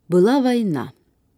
Была война.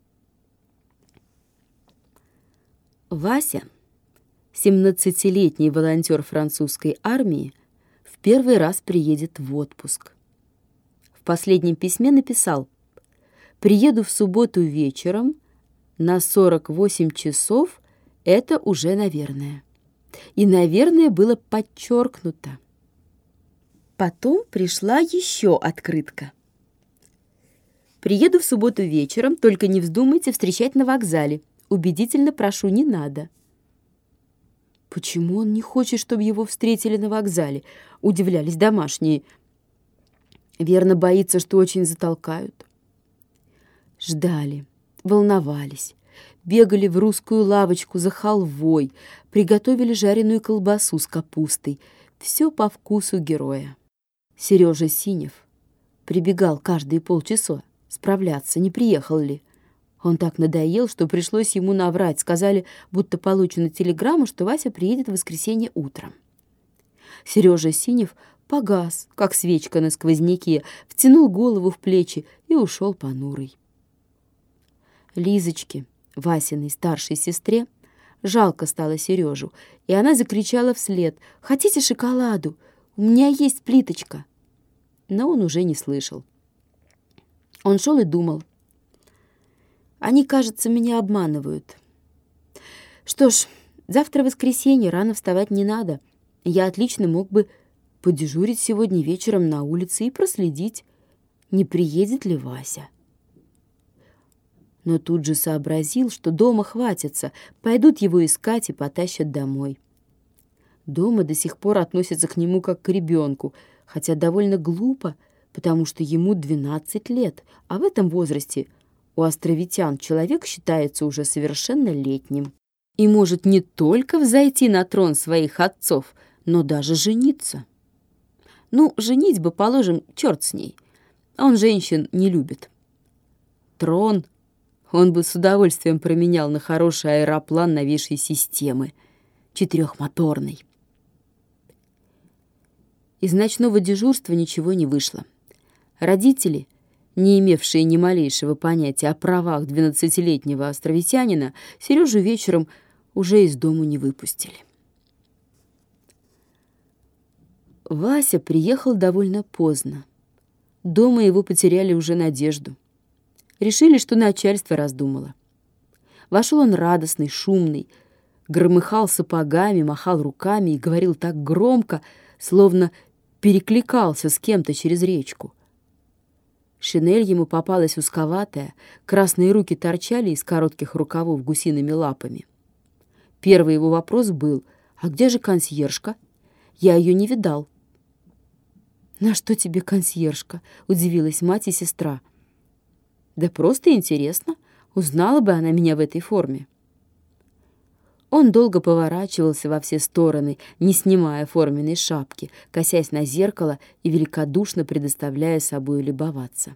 Вася, 17-летний волонтер французской армии, в первый раз приедет в отпуск. В последнем письме написал: «Приеду в субботу вечером на 48 часов, это уже наверное». И «наверное» было подчеркнуто. Потом пришла еще открытка. «Приеду в субботу вечером, только не вздумайте встречать на вокзале. Убедительно прошу, не надо». Почему он не хочет, чтобы его встретили на вокзале? Удивлялись домашние. Верно, боится, что очень затолкают. Ждали, волновались, бегали в русскую лавочку за халвой, приготовили жареную колбасу с капустой. Все по вкусу героя. Сережа Синев прибегал каждые полчаса справляться, не приехал ли. Он так надоел, что пришлось ему наврать. Сказали, будто получена телеграмма, что Вася приедет в воскресенье утром. Сережа Синев погас, как свечка на сквозняке, втянул голову в плечи и ушел понурый. Лизочке, Васиной старшей сестре, жалко стало Сережу, и она закричала вслед: «Хотите шоколаду? У меня есть плиточка». Но он уже не слышал. Он шел и думал: они, кажется, меня обманывают. Что ж, завтра воскресенье, рано вставать не надо. Я отлично мог бы подежурить сегодня вечером на улице и проследить, не приедет ли Вася. Но тут же сообразил, что дома хватится, пойдут его искать и потащат домой. Дома до сих пор относятся к нему как к ребенку, хотя довольно глупо, потому что ему 12 лет, а в этом возрасте у островитян человек считается уже совершеннолетним и может не только взойти на трон своих отцов, но даже жениться. Ну, женитьба, положим, черт с ней. Он женщин не любит. Трон он бы с удовольствием променял на хороший аэроплан новейшей системы, 4-моторный. Из ночного дежурства ничего не вышло. Родители, не имевшие ни малейшего понятия о правах 12-летнего островитянина, Сережу вечером уже из дому не выпустили. Вася приехал довольно поздно. Дома его потеряли уже надежду. Решили, что начальство раздумало. Вошел он радостный, шумный, громыхал сапогами, махал руками и говорил так громко, словно перекликался с кем-то через речку. Шинель ему попалась узковатая, красные руки торчали из коротких рукавов гусиными лапами. Первый его вопрос был: «А где же консьержка? Я ее не видал». «На что тебе консьержка?» — удивилась мать и сестра. «Да просто интересно. Узнала бы она меня в этой форме». Он долго поворачивался во все стороны, не снимая форменной шапки, косясь на зеркало и великодушно предоставляя собою любоваться.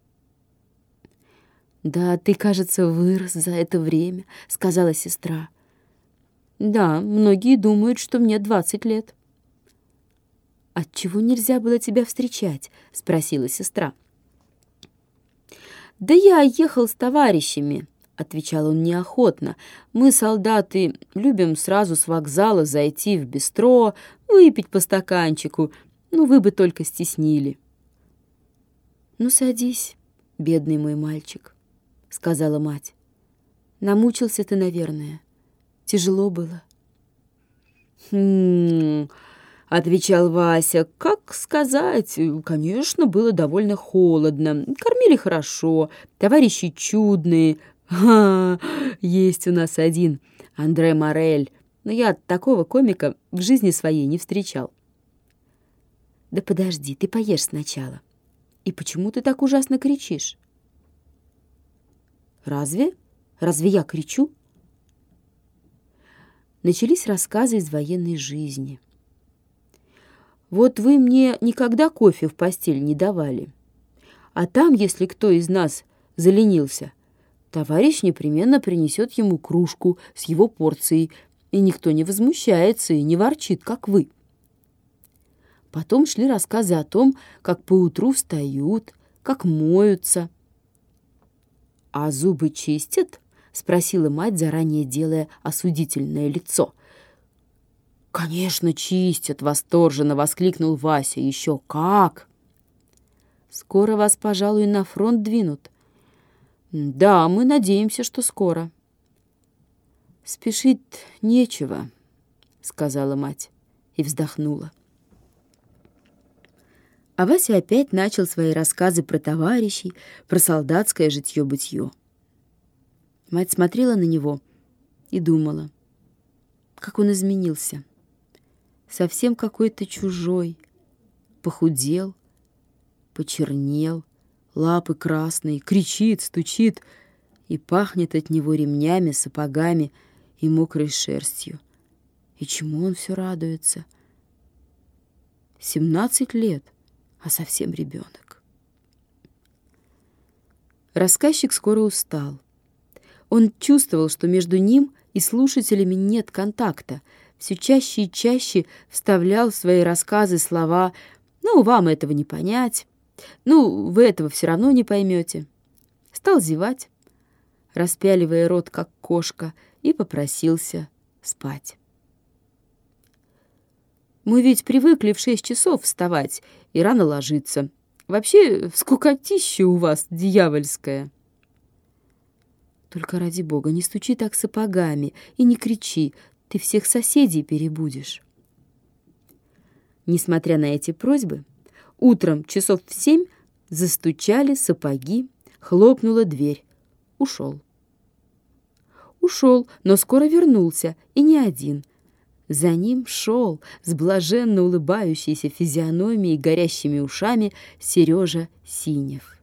«Да, ты, кажется, вырос за это время», — сказала сестра. «Да, многие думают, что мне 20 лет». «Отчего нельзя было тебя встречать?» — спросила сестра. «Да я ехал с товарищами», — отвечал он неохотно. «Мы, солдаты, любим сразу с вокзала зайти в бистро, выпить по стаканчику. Ну, вы бы только стеснили». «Ну, садись, бедный мой мальчик», — сказала мать. «Намучился ты, наверное. Тяжело было». Отвечал Вася. «Как сказать? Конечно, было довольно холодно. Кормили хорошо, товарищи чудные. Есть у нас один, Андре Морель. Но я такого комика в жизни своей не встречал». «Да подожди, ты поешь сначала. И почему ты так ужасно кричишь?» «Разве? Разве я кричу?» Начались рассказы из военной жизни. «Вот вы мне никогда кофе в постель не давали. А там, если кто из нас заленился, товарищ непременно принесет ему кружку с его порцией, и никто не возмущается и не ворчит, как вы». Потом шли рассказы о том, как поутру встают, как моются. «А зубы чистят?» — спросила мать, заранее делая осудительное лицо. «Конечно, чистят!» — восторженно воскликнул Вася. «Еще как!» «Скоро вас, пожалуй, на фронт двинут». «Да, мы надеемся, что скоро». «Спешить нечего», — сказала мать и вздохнула. А Вася опять начал свои рассказы про товарищей, про солдатское житье-бытье. Мать смотрела на него и думала, как он изменился. Совсем какой-то чужой, похудел, почернел, лапы красные, кричит, стучит, и пахнет от него ремнями, сапогами и мокрой шерстью. И чему он все радуется? 17 лет, а совсем ребенок. Рассказчик скоро устал. Он чувствовал, что между ним и слушателями нет контакта, все чаще и чаще вставлял в свои рассказы слова «Ну, вам этого не понять», «Ну, вы этого все равно не поймете». Стал зевать, распяливая рот, как кошка, и попросился спать. «Мы ведь привыкли в 6 часов вставать и рано ложиться. Вообще, скукотища у вас дьявольская». «Только ради бога, не стучи так сапогами и не кричи, ты всех соседей перебудешь». Несмотря на эти просьбы, утром часов в 7 застучали сапоги, хлопнула дверь. Ушел. Ушел, но скоро вернулся, и не один. За ним шел с блаженно улыбающейся физиономией и горящими ушами Сережа Синев.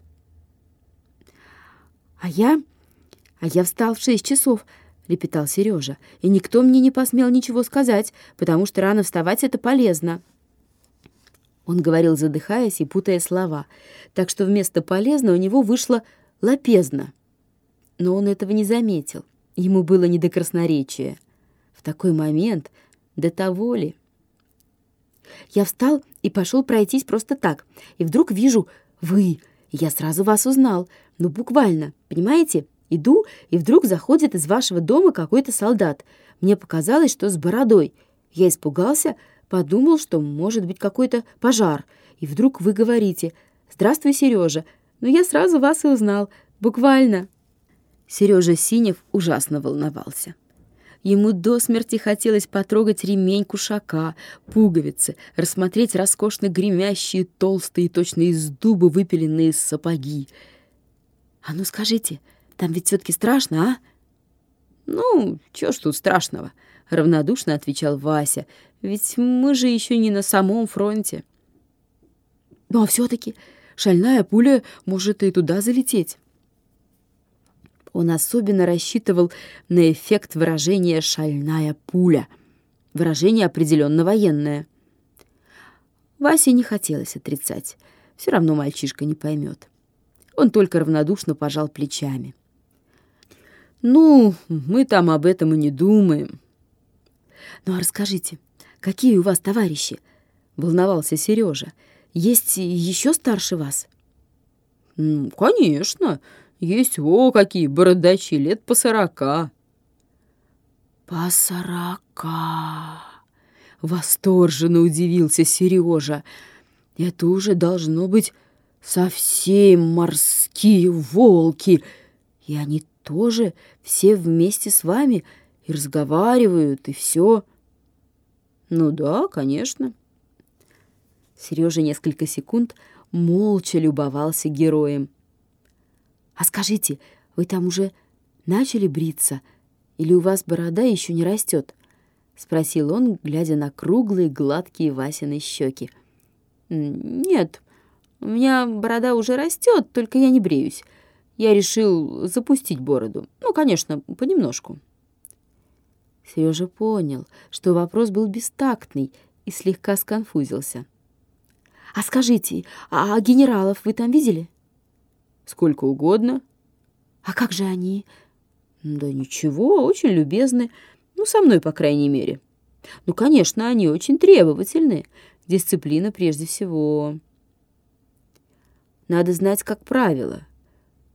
«А я встал в 6 часов», — лепетал Сережа, «и никто мне не посмел ничего сказать, потому что рано вставать — это полезно». Он говорил, задыхаясь и путая слова, так что вместо «полезно» у него вышло «лапезно». Но он этого не заметил, ему было не до красноречия. В такой момент до того ли? «Я встал и пошел пройтись просто так, и вдруг вижу вы, и я сразу вас узнал, ну буквально, понимаете? Иду, и вдруг заходит из вашего дома какой-то солдат. Мне показалось, что с бородой. Я испугался, подумал, что может быть какой-то пожар. И вдруг вы говорите: «Здравствуй, Сережа». Но я сразу вас и узнал. Буквально. Сережа Синев ужасно волновался. Ему до смерти хотелось потрогать ремень кушака, пуговицы, рассмотреть роскошно гремящие, толстые, точно из дуба выпиленные сапоги. «А ну скажите, там ведь все-таки страшно, а?» «Ну, чё ж тут страшного?» — равнодушно отвечал Вася. «Ведь мы же еще не на самом фронте». «Ну, а все-таки шальная пуля может и туда залететь». Он особенно рассчитывал на эффект выражения «шальная пуля». Выражение определенно военное. Васе не хотелось отрицать. Все равно мальчишка не поймет. Он только равнодушно пожал плечами. «Ну, мы там об этом и не думаем». «Ну, а расскажите, какие у вас товарищи?» — волновался Сережа. «Есть еще старше вас?» «Ну, конечно, есть какие бородачи, лет по 40». «По 40!» — восторженно удивился Сережа. «Это уже должно быть совсем морские волки, и они тоже все вместе с вами и разговаривают, и все». «Ну да, конечно». Сережа несколько секунд молча любовался героем. «А скажите, вы там уже начали бриться, или у вас борода еще не растет?» — спросил он, глядя на круглые, гладкие Васины щеки. «Нет, у меня борода уже растет, только я не бреюсь. Я решил запустить бороду. Ну, конечно, понемножку». Сережа понял, что вопрос был бестактный, и слегка сконфузился. «А скажите, а генералов вы там видели?» «Сколько угодно». «А как же они?» «Да ничего, очень любезны. Ну, со мной, по крайней мере. Ну, конечно, они очень требовательны. Дисциплина прежде всего. Надо знать, как правило.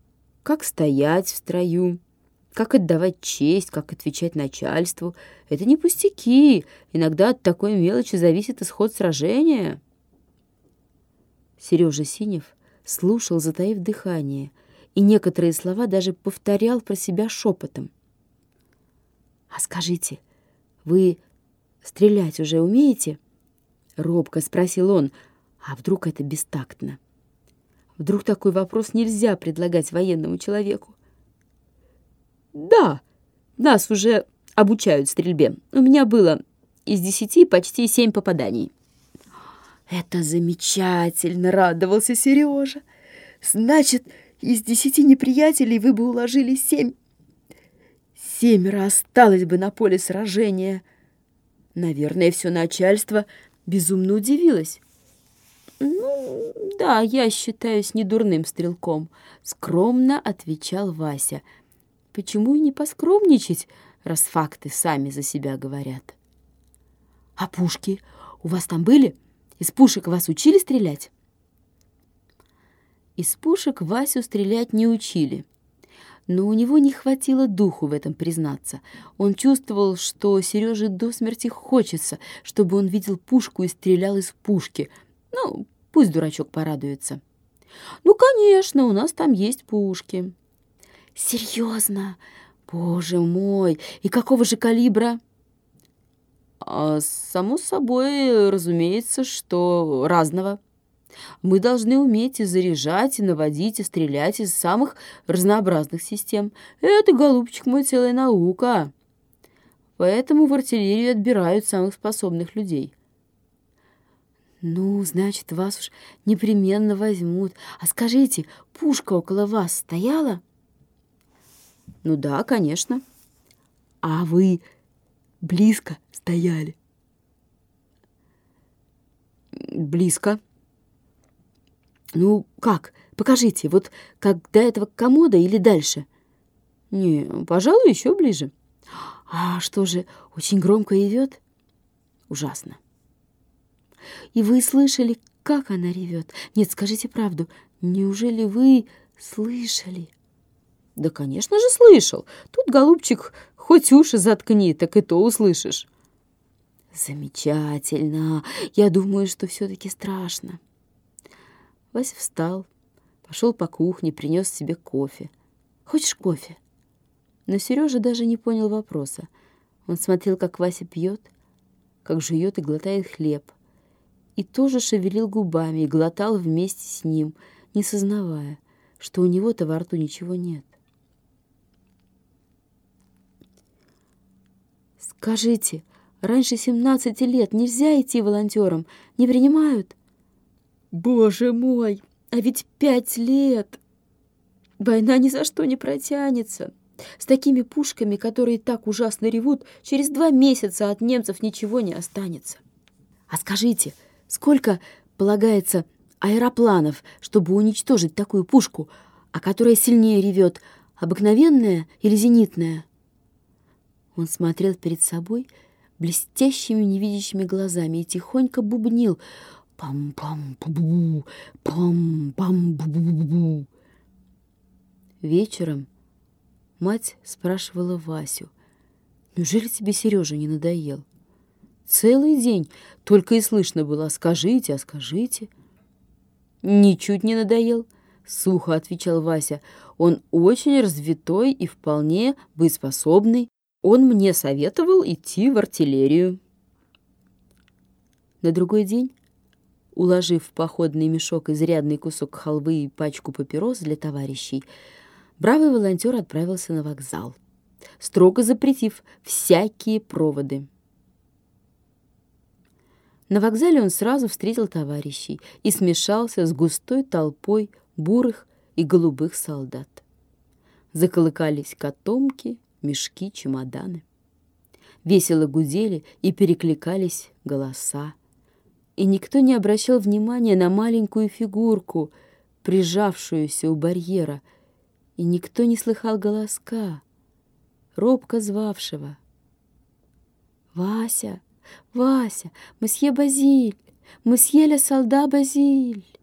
как стоять в строю, как отдавать честь, как отвечать начальству. Это не пустяки. Иногда от такой мелочи зависит исход сражения. Сережа Синев слушал, затаив дыхание, и некоторые слова даже повторял про себя шепотом. «А скажите, вы стрелять уже умеете?» — робко спросил он. А вдруг это бестактно? Вдруг такой вопрос нельзя предлагать военному человеку? «Да, нас уже обучают стрельбе. У меня было из 10 почти 7 попаданий». «Это замечательно!» — радовался Сережа. «Значит, из 10 неприятелей вы бы уложили 7. 7 осталось бы на поле сражения». Наверное, все начальство безумно удивилось. «Ну, да, я считаюсь недурным стрелком», — скромно отвечал Вася. «Почему и не поскромничать, раз факты сами за себя говорят?» «А пушки у вас там были? Из пушек вас учили стрелять?» Из пушек Васю стрелять не учили. Но у него не хватило духу в этом признаться. Он чувствовал, что Сереже до смерти хочется, чтобы он видел пушку и стрелял из пушки. Ну, пусть дурачок порадуется. «Ну, конечно, у нас там есть пушки». «Серьезно? Боже мой! И какого же калибра?» «Само собой, разумеется, что разного. Мы должны уметь и заряжать, и наводить, и стрелять из самых разнообразных систем. Это, голубчик мой, целая наука. Поэтому в артиллерию отбирают самых способных людей». «Ну, значит, вас уж непременно возьмут. А скажите, пушка около вас стояла?» «Ну да, конечно». «А вы близко стояли?» «Близко». «Ну, как? Покажите, вот как до этого комода или дальше?» «Не, пожалуй, еще ближе». «А что же, очень громко ревет?» «Ужасно». «И вы слышали, как она ревет? Нет, скажите правду, неужели вы слышали?» «Да, конечно же, слышал. Тут, голубчик, хоть уши заткни, так и то услышишь». «Замечательно. Я думаю, что все-таки страшно». Вася встал, пошел по кухне, принес себе кофе. «Хочешь кофе?» Но Сережа даже не понял вопроса. Он смотрел, как Вася пьет, как жует и глотает хлеб, и тоже шевелил губами и глотал вместе с ним, не сознавая, что у него-то во рту ничего нет. «Скажите, раньше 17 лет нельзя идти волонтером? Не принимают?» «Боже мой, а ведь 5 лет! Война ни за что не протянется. С такими пушками, которые так ужасно ревут, через 2 месяца от немцев ничего не останется. А скажите, сколько полагается аэропланов, чтобы уничтожить такую пушку, а которая сильнее ревет, обыкновенная или зенитная?» Он смотрел перед собой блестящими невидящими глазами и тихонько бубнил: «Пам-пам-пу-бу, пам-пам-бу-бу-бу». Вечером мать спрашивала Васю: «Неужели тебе Сережа не надоел? Целый день только и слышно было: скажите, а скажите». «Ничуть не надоел», — сухо отвечал Вася. «Он очень развитой и вполне боеспособный. Он мне советовал идти в артиллерию». На другой день, уложив в походный мешок изрядный кусок халвы и пачку папирос для товарищей, бравый волонтер отправился на вокзал, строго запретив всякие проводы. На вокзале он сразу встретил товарищей и смешался с густой толпой бурых и голубых солдат. Заколыкались котомки, мешки, чемоданы. Весело гудели и перекликались голоса. И никто не обращал внимания на маленькую фигурку, прижавшуюся у барьера, и никто не слыхал голоска, робко звавшего: «Вася, Вася, мосье Базиль, мосье ля солда Базиль».